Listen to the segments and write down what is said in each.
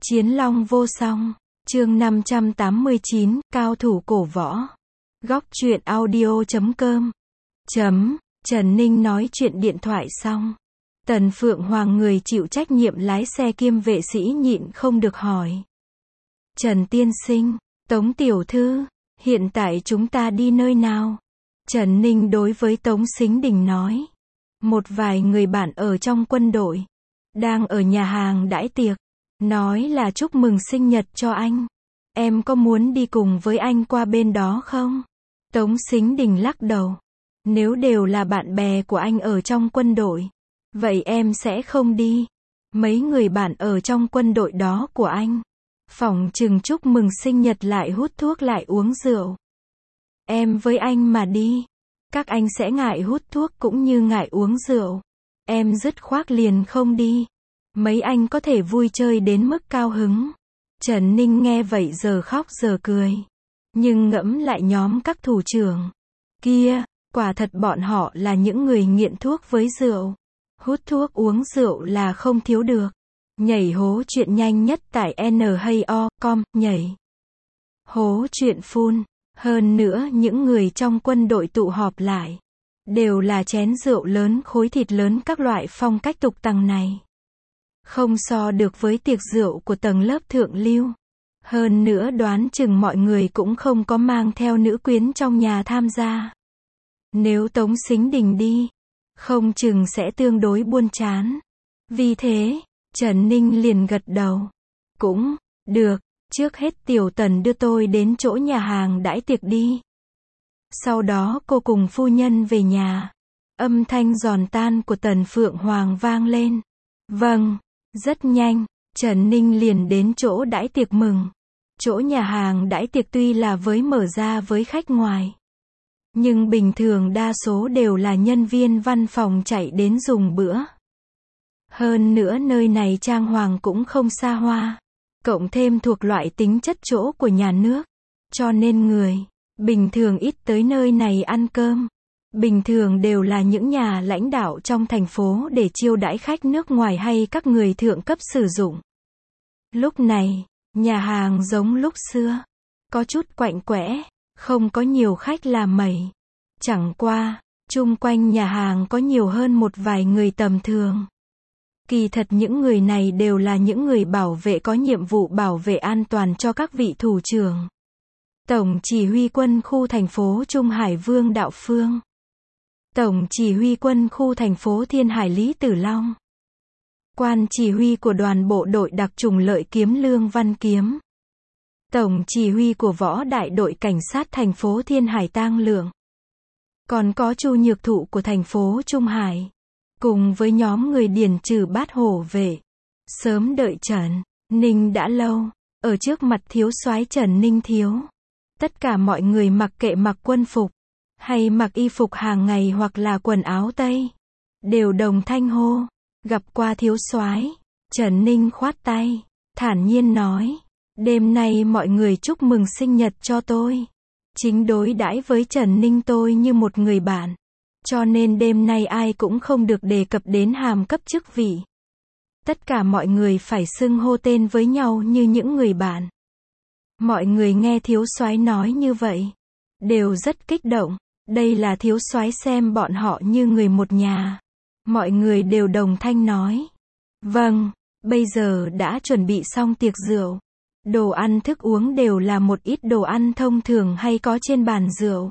Chiến long vô song. Chương 589, cao thủ cổ võ. Góc truyện audio.com. Trần Ninh nói chuyện điện thoại xong. Tần Phượng Hoàng người chịu trách nhiệm lái xe kiêm vệ sĩ nhịn không được hỏi. Trần tiên sinh, Tống tiểu thư, hiện tại chúng ta đi nơi nào? Trần Ninh đối với Tống Sính Đình nói. Một vài người bạn ở trong quân đội, đang ở nhà hàng đãi tiệc, nói là chúc mừng sinh nhật cho anh. Em có muốn đi cùng với anh qua bên đó không? Tống Sính Đình lắc đầu. Nếu đều là bạn bè của anh ở trong quân đội, vậy em sẽ không đi. Mấy người bạn ở trong quân đội đó của anh, phỏng chừng chúc mừng sinh nhật lại hút thuốc lại uống rượu. Em với anh mà đi, các anh sẽ ngại hút thuốc cũng như ngại uống rượu. Em dứt khoát liền không đi. Mấy anh có thể vui chơi đến mức cao hứng. Trần Ninh nghe vậy giờ khóc giờ cười. Nhưng ngẫm lại nhóm các thủ trưởng kia, quả thật bọn họ là những người nghiện thuốc với rượu. Hút thuốc uống rượu là không thiếu được. Nhảy hố chuyện nhanh nhất tại NHO.com, nhảy hố chuyện full. Hơn nữa những người trong quân đội tụ họp lại, đều là chén rượu lớn khối thịt lớn các loại phong cách tục tằng này. Không so được với tiệc rượu của tầng lớp thượng lưu. Hơn nữa đoán chừng mọi người cũng không có mang theo nữ quyến trong nhà tham gia. Nếu Tống Sính Đình đi, không chừng sẽ tương đối buồn chán. Vì thế, Trần Ninh liền gật đầu. Cũng được, trước hết Tiểu Tần đưa tôi đến chỗ nhà hàng đãi tiệc đi. Sau đó cô cùng phu nhân về nhà. Âm thanh giòn tan của Tần Phượng Hoàng vang lên. Vâng, rất nhanh, Trần Ninh liền đến chỗ đãi tiệc mừng. Chỗ nhà hàng đãi tiệc tuy là mở ra với khách ngoài, nhưng bình thường đa số đều là nhân viên văn phòng chạy đến dùng bữa. Hơn nữa nơi này trang hoàng cũng không xa hoa, cộng thêm thuộc loại tính chất chỗ của nhà nước, cho nên người bình thường ít tới nơi này ăn cơm. Bình thường đều là những nhà lãnh đạo trong thành phố để chiêu đãi khách nước ngoài hay các người thượng cấp sử dụng. Lúc này, nhà hàng giống lúc xưa, có chút quạnh quẽ, không có nhiều khách là mẩy. Chẳng qua, chung quanh nhà hàng có nhiều hơn một vài người tầm thường. Kỳ thật những người này đều là những người bảo vệ có nhiệm vụ bảo vệ an toàn cho các vị thủ trưởng. Tổng chỉ huy quân khu thành phố Trung Hải Vương Đạo Phương. Tổng chỉ huy quân khu thành phố Thiên Hải Lý Tử Long. Quan chỉ huy của đoàn bộ đội đặc chủng Lợi Kiếm Lương Văn Kiếm. Tổng chỉ huy của võ đại đội cảnh sát thành phố Thiên Hải Tang Lượng. Còn có Chu Nhược Thụ của thành phố Trung Hải. Cùng với nhóm người Điền Trừ Bát Hổ vệ. Sớm đợi Trần Ninh đã lâu. Ở trước mặt thiếu soái Trần Ninh thiếu. Tất cả mọi người mặc kệ mặc quân phục, hay mặc y phục hàng ngày hoặc là quần áo tây, đều đồng thanh hô. Gặp qua thiếu soái, Trần Ninh khoát tay, thản nhiên nói. Đêm nay mọi người chúc mừng sinh nhật cho tôi. Chính đối đãi với Trần Ninh tôi như một người bạn. Cho nên đêm nay ai cũng không được đề cập đến hàm cấp chức vị. Tất cả mọi người phải xưng hô tên với nhau như những người bạn. Mọi người nghe thiếu soái nói như vậy, đều rất kích động. Đây là thiếu soái xem bọn họ như người một nhà. Mọi người đều đồng thanh nói. Vâng, bây giờ đã chuẩn bị xong tiệc rượu. Đồ ăn thức uống đều là một ít đồ ăn thông thường hay có trên bàn rượu.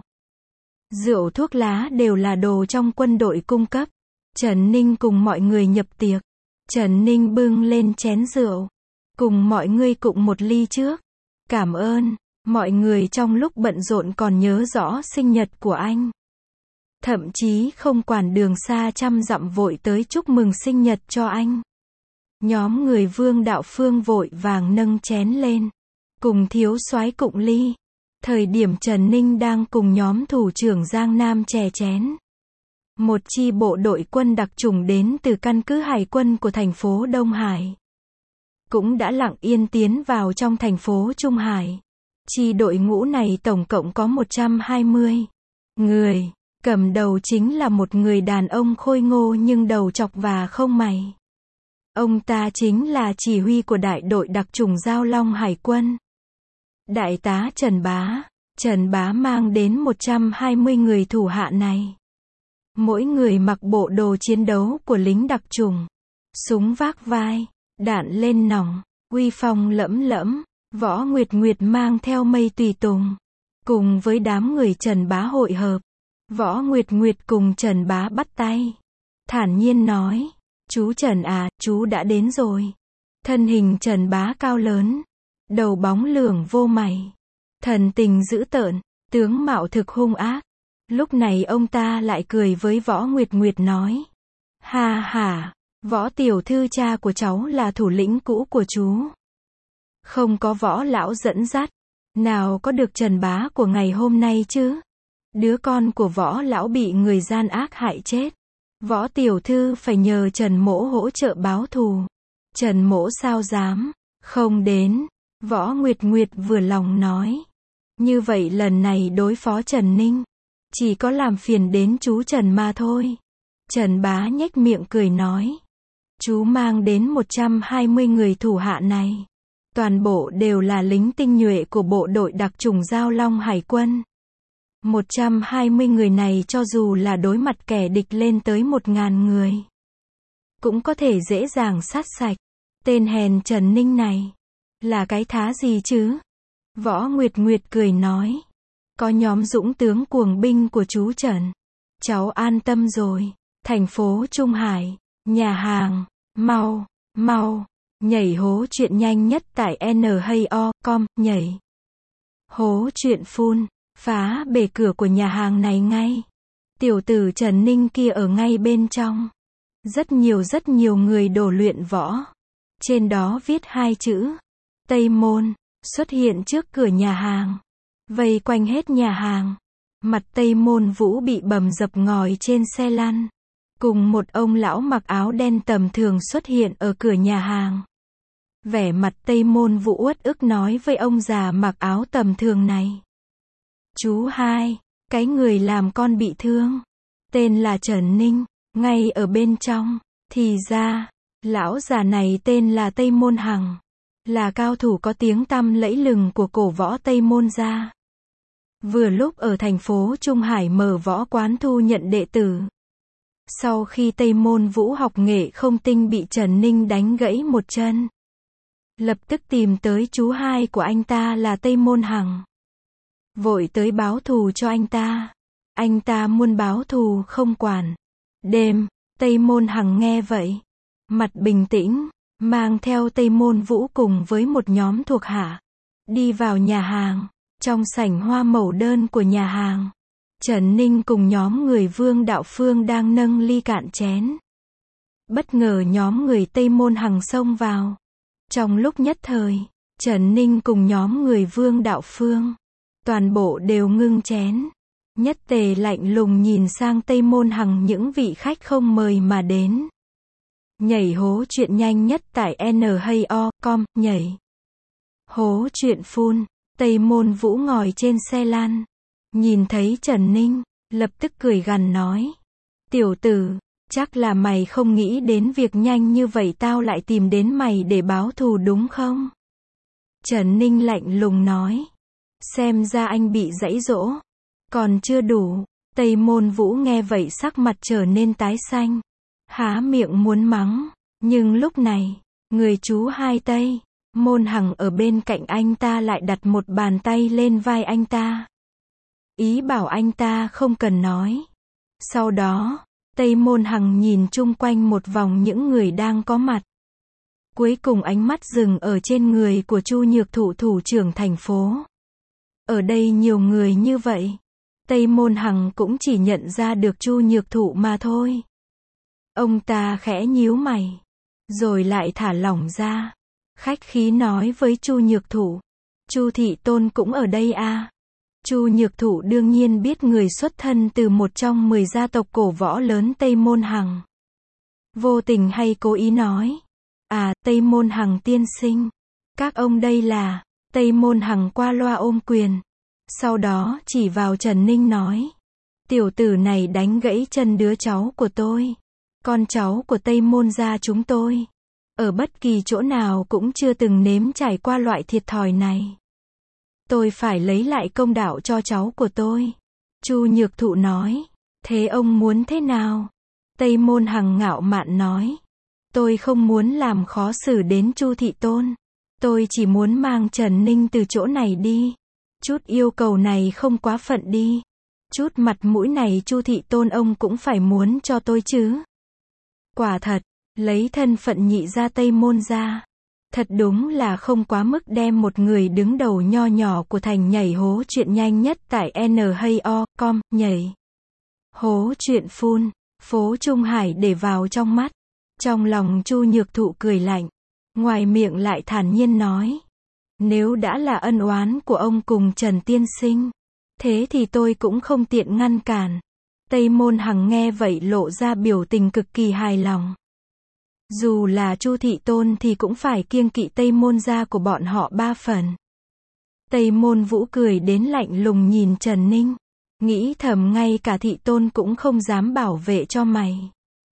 Rượu thuốc lá đều là đồ trong quân đội cung cấp. Trần Ninh cùng mọi người nhập tiệc. Trần Ninh bưng lên chén rượu. Cùng mọi người cụng một ly trước. Cảm ơn. Mọi người trong lúc bận rộn còn nhớ rõ sinh nhật của anh. Thậm chí không quản đường xa trăm dặm vội tới chúc mừng sinh nhật cho anh. Nhóm người Vương Đạo Phương vội vàng nâng chén lên. Cùng thiếu soái cụng ly. Thời điểm Trần Ninh đang cùng nhóm thủ trưởng Giang Nam chè chén. Một chi bộ đội quân đặc chủng đến từ căn cứ hải quân của thành phố Đông Hải. Cũng đã lặng yên tiến vào trong thành phố Trung Hải. Chi đội ngũ này tổng cộng có 120 người. Cầm đầu chính là một người đàn ông khôi ngô nhưng đầu trọc và không mày. Ông ta chính là chỉ huy của đại đội đặc chủng Giao Long Hải quân. Đại tá Trần Bá. Trần Bá mang đến 120 người thủ hạ này. Mỗi người mặc bộ đồ chiến đấu của lính đặc chủng. Súng vác vai, đạn lên nòng, uy phong lẫm lẫm. Võ Nguyệt Nguyệt mang theo mây tùy tùng. Cùng với đám người Trần Bá hội hợp. Võ Nguyệt Nguyệt cùng Trần Bá bắt tay. Thản nhiên nói, chú Trần à, chú đã đến rồi. Thân hình Trần Bá cao lớn. Đầu bóng lưỡng vô mày. Thần tình dữ tợn, tướng mạo thực hung ác. Lúc này ông ta lại cười với Võ Nguyệt Nguyệt nói. Ha ha, Võ tiểu thư cha của cháu là thủ lĩnh cũ của chú. Không có Võ lão dẫn dắt, nào có được Trần Bá của ngày hôm nay chứ. Đứa con của Võ lão bị người gian ác hại chết. Võ tiểu thư phải nhờ Trần mỗ hỗ trợ báo thù. Trần mỗ sao dám, không đến. Võ Nguyệt Nguyệt vừa lòng nói. Như vậy lần này đối phó Trần Ninh, chỉ có làm phiền đến chú Trần mà thôi. Trần Bá nhếch miệng cười nói. Chú mang đến 120 người thủ hạ này. Toàn bộ đều là lính tinh nhuệ của bộ đội đặc chủng Giao Long Hải quân. 120 người này cho dù là đối mặt kẻ địch lên tới 1000 người, cũng có thể dễ dàng sát sạch. Tên hèn Trần Ninh này, là cái thá gì chứ? Võ Nguyệt Nguyệt cười nói. Có nhóm dũng tướng cuồng binh của chú Trần. Cháu an tâm rồi. Thành phố Trung Hải, nhà hàng, mau, nhảy hố chuyện nhanh nhất tại NHO.com, nhảy. Hố chuyện phun, phá bể cửa của nhà hàng này ngay. Tiểu tử Trần Ninh kia ở ngay bên trong. Rất nhiều người đổ luyện võ. Trên đó viết 2 chữ. Tây Môn, xuất hiện trước cửa nhà hàng. Vây quanh hết nhà hàng. Mặt Tây Môn Vũ bị bầm dập ngồi trên xe lăn. Cùng một ông lão mặc áo đen tầm thường xuất hiện ở cửa nhà hàng. Vẻ mặt Tây Môn Vũ uất ức nói với ông già mặc áo tầm thường này. Chú hai, cái người làm con bị thương. Tên là Trần Ninh, ngay ở bên trong. Thì ra, lão già này tên là Tây Môn Hằng. Là cao thủ có tiếng tăm lẫy lừng của cổ võ Tây Môn gia. Vừa lúc ở thành phố Trung Hải mở võ quán thu nhận đệ tử. Sau khi Tây Môn Vũ học nghệ không tinh bị Trần Ninh đánh gãy một chân, lập tức tìm tới chú hai của anh ta là Tây Môn Hằng. Vội tới báo thù cho anh ta. Anh ta muốn báo thù không quản. Đêm, Tây Môn Hằng nghe vậy. Mặt bình tĩnh, mang theo Tây Môn Vũ cùng với một nhóm thuộc hạ. Đi vào nhà hàng. Trong sảnh hoa màu đơn của nhà hàng, Trần Ninh cùng nhóm người Vương Đạo Phương đang nâng ly cạn chén. Bất ngờ nhóm người Tây Môn Hằng xông vào. Trong lúc nhất thời, Trần Ninh cùng nhóm người Vương Đạo Phương, toàn bộ đều ngưng chén. Nhất tề lạnh lùng nhìn sang Tây Môn Hằng những vị khách không mời mà đến. Nhảy hố chuyện nhanh nhất tại NHO.com, nhảy. Hố chuyện phun. Tây Môn Vũ ngồi trên xe lăn. Nhìn thấy Trần Ninh, lập tức cười gằn nói. Tiểu tử, chắc là mày không nghĩ đến việc nhanh như vậy tao lại tìm đến mày để báo thù đúng không? Trần Ninh lạnh lùng nói. Xem ra anh bị giãy giỗ. Còn chưa đủ. Tây Môn Vũ nghe vậy sắc mặt trở nên tái xanh. Há miệng muốn mắng. Nhưng lúc này, người chú hai Tây Môn Hằng ở bên cạnh anh ta lại đặt một bàn tay lên vai anh ta. Ý bảo anh ta không cần nói. Sau đó, Tây Môn Hằng nhìn chung quanh một vòng những người đang có mặt. Cuối cùng ánh mắt dừng ở trên người của Chu Nhược Thụ thủ trưởng thành phố. Ở đây nhiều người như vậy. Tây Môn Hằng cũng chỉ nhận ra được Chu Nhược Thụ mà thôi. Ông ta khẽ nhíu mày. Rồi lại thả lỏng ra. Khách khí nói với Chu Nhược Thụ. Chu thị tôn cũng ở đây à? Chu Nhược Thụ đương nhiên biết người xuất thân từ một trong 10 gia tộc cổ võ lớn Tây Môn Hằng. Vô tình hay cố ý nói. À, Tây Môn Hằng tiên sinh. Các ông đây là. Tây Môn Hằng qua loa ôm quyền. Sau đó chỉ vào Trần Ninh nói. Tiểu tử này đánh gãy chân đứa cháu của tôi. Con cháu của Tây Môn gia chúng tôi. Ở bất kỳ chỗ nào cũng chưa từng nếm trải qua loại thiệt thòi này. Tôi phải lấy lại công đạo cho cháu của tôi. Chu Nhược Thụ nói. Thế ông muốn thế nào? Tây Môn Hằng ngạo mạn nói. Tôi không muốn làm khó xử đến Chu Thị Tôn. Tôi chỉ muốn mang Trần Ninh từ chỗ này đi. Chút yêu cầu này không quá phận đi. Chút mặt mũi này Chu Thị Tôn ông cũng phải muốn cho tôi chứ. Quả thật, lấy thân phận nhị gia Tây Môn ra. Thật đúng là không quá mức đem một người đứng đầu nho nhỏ của thành nhảy hố chuyện nhanh nhất tại NHO.com, nhảy hố chuyện phun, phố Trung Hải để vào trong mắt. Trong lòng Chu Nhược Thụ cười lạnh. Ngoài miệng lại thản nhiên nói. Nếu đã là ân oán của ông cùng Trần Tiên Sinh, thế thì tôi cũng không tiện ngăn cản. Tây Môn Hằng nghe vậy lộ ra biểu tình cực kỳ hài lòng. Dù là Chu Thị Tôn thì cũng phải kiêng kỵ Tây Môn gia của bọn họ 3 phần. Tây Môn Vũ cười đến lạnh lùng nhìn Trần Ninh. Nghĩ thầm ngay cả Thị Tôn cũng không dám bảo vệ cho mày.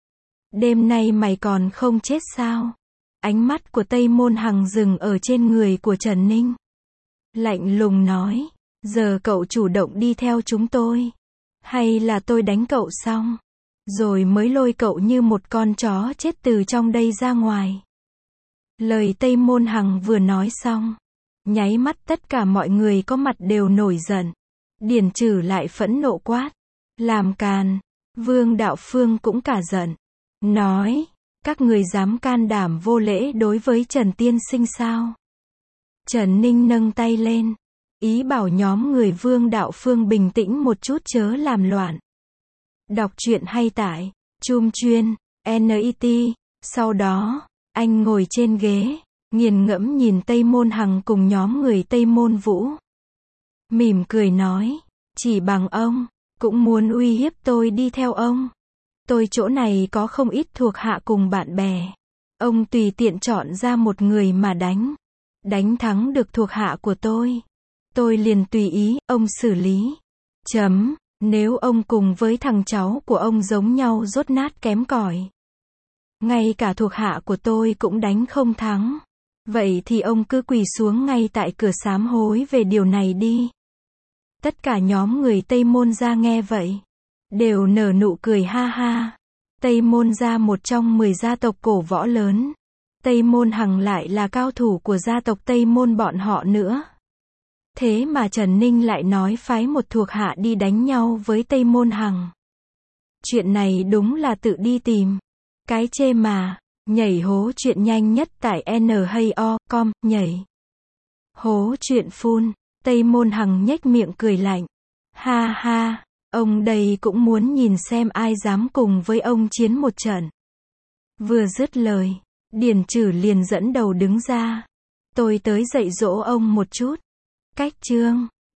Đêm nay mày còn không chết sao? Ánh mắt của Tây Môn Hằng dừng ở trên người của Trần Ninh. Lạnh lùng nói. Giờ cậu chủ động đi theo chúng tôi. Hay là tôi đánh cậu xong rồi mới lôi cậu như một con chó chết từ trong đây ra ngoài. Lời Tây Môn Hằng vừa nói xong, nháy mắt tất cả mọi người có mặt đều nổi giận. Điền Trừ lại phẫn nộ quát. Làm càn. Vương Đạo Phương cũng cả giận. Nói. Các người dám can đảm vô lễ đối với Trần Tiên Sinh sao? Trần Ninh nâng tay lên. Ý bảo nhóm người Vương Đạo Phương bình tĩnh một chút chớ làm loạn. Đọc truyện hay tải. Chum chuyên. NET. Sau đó, anh ngồi trên ghế, nghiền ngẫm nhìn Tây Môn Hằng cùng nhóm người Tây Môn Vũ. Mỉm cười nói. Chỉ bằng ông, cũng muốn uy hiếp tôi đi theo ông. Tôi chỗ này có không ít thuộc hạ cùng bạn bè. Ông tùy tiện chọn ra một người mà đánh. Đánh thắng được thuộc hạ của tôi liền tùy ý, ông xử lý. Nếu ông cùng với thằng cháu của ông giống nhau dốt nát kém cỏi, ngay cả thuộc hạ của tôi cũng đánh không thắng, vậy thì ông cứ quỳ xuống ngay tại cửa sám hối về điều này đi. Tất cả nhóm người Tây Môn gia nghe vậy, đều nở nụ cười ha ha. Tây Môn gia một trong 10 gia tộc cổ võ lớn. Tây Môn Hằng lại là cao thủ của gia tộc Tây Môn bọn họ nữa. Thế mà Trần Ninh lại nói phái một thuộc hạ đi đánh nhau với Tây Môn Hằng. Chuyện này đúng là tự đi tìm cái chê mà. Nhảy hố chuyện nhanh nhất tại NHO.com, nhảy hố chuyện phun. Tây Môn Hằng nhếch miệng cười lạnh. Ha ha, ông đây cũng muốn nhìn xem ai dám cùng với ông chiến một trận. Vừa dứt lời, Điền Trừ liền dẫn đầu đứng ra. Tôi tới dạy dỗ ông một chút. Cách chương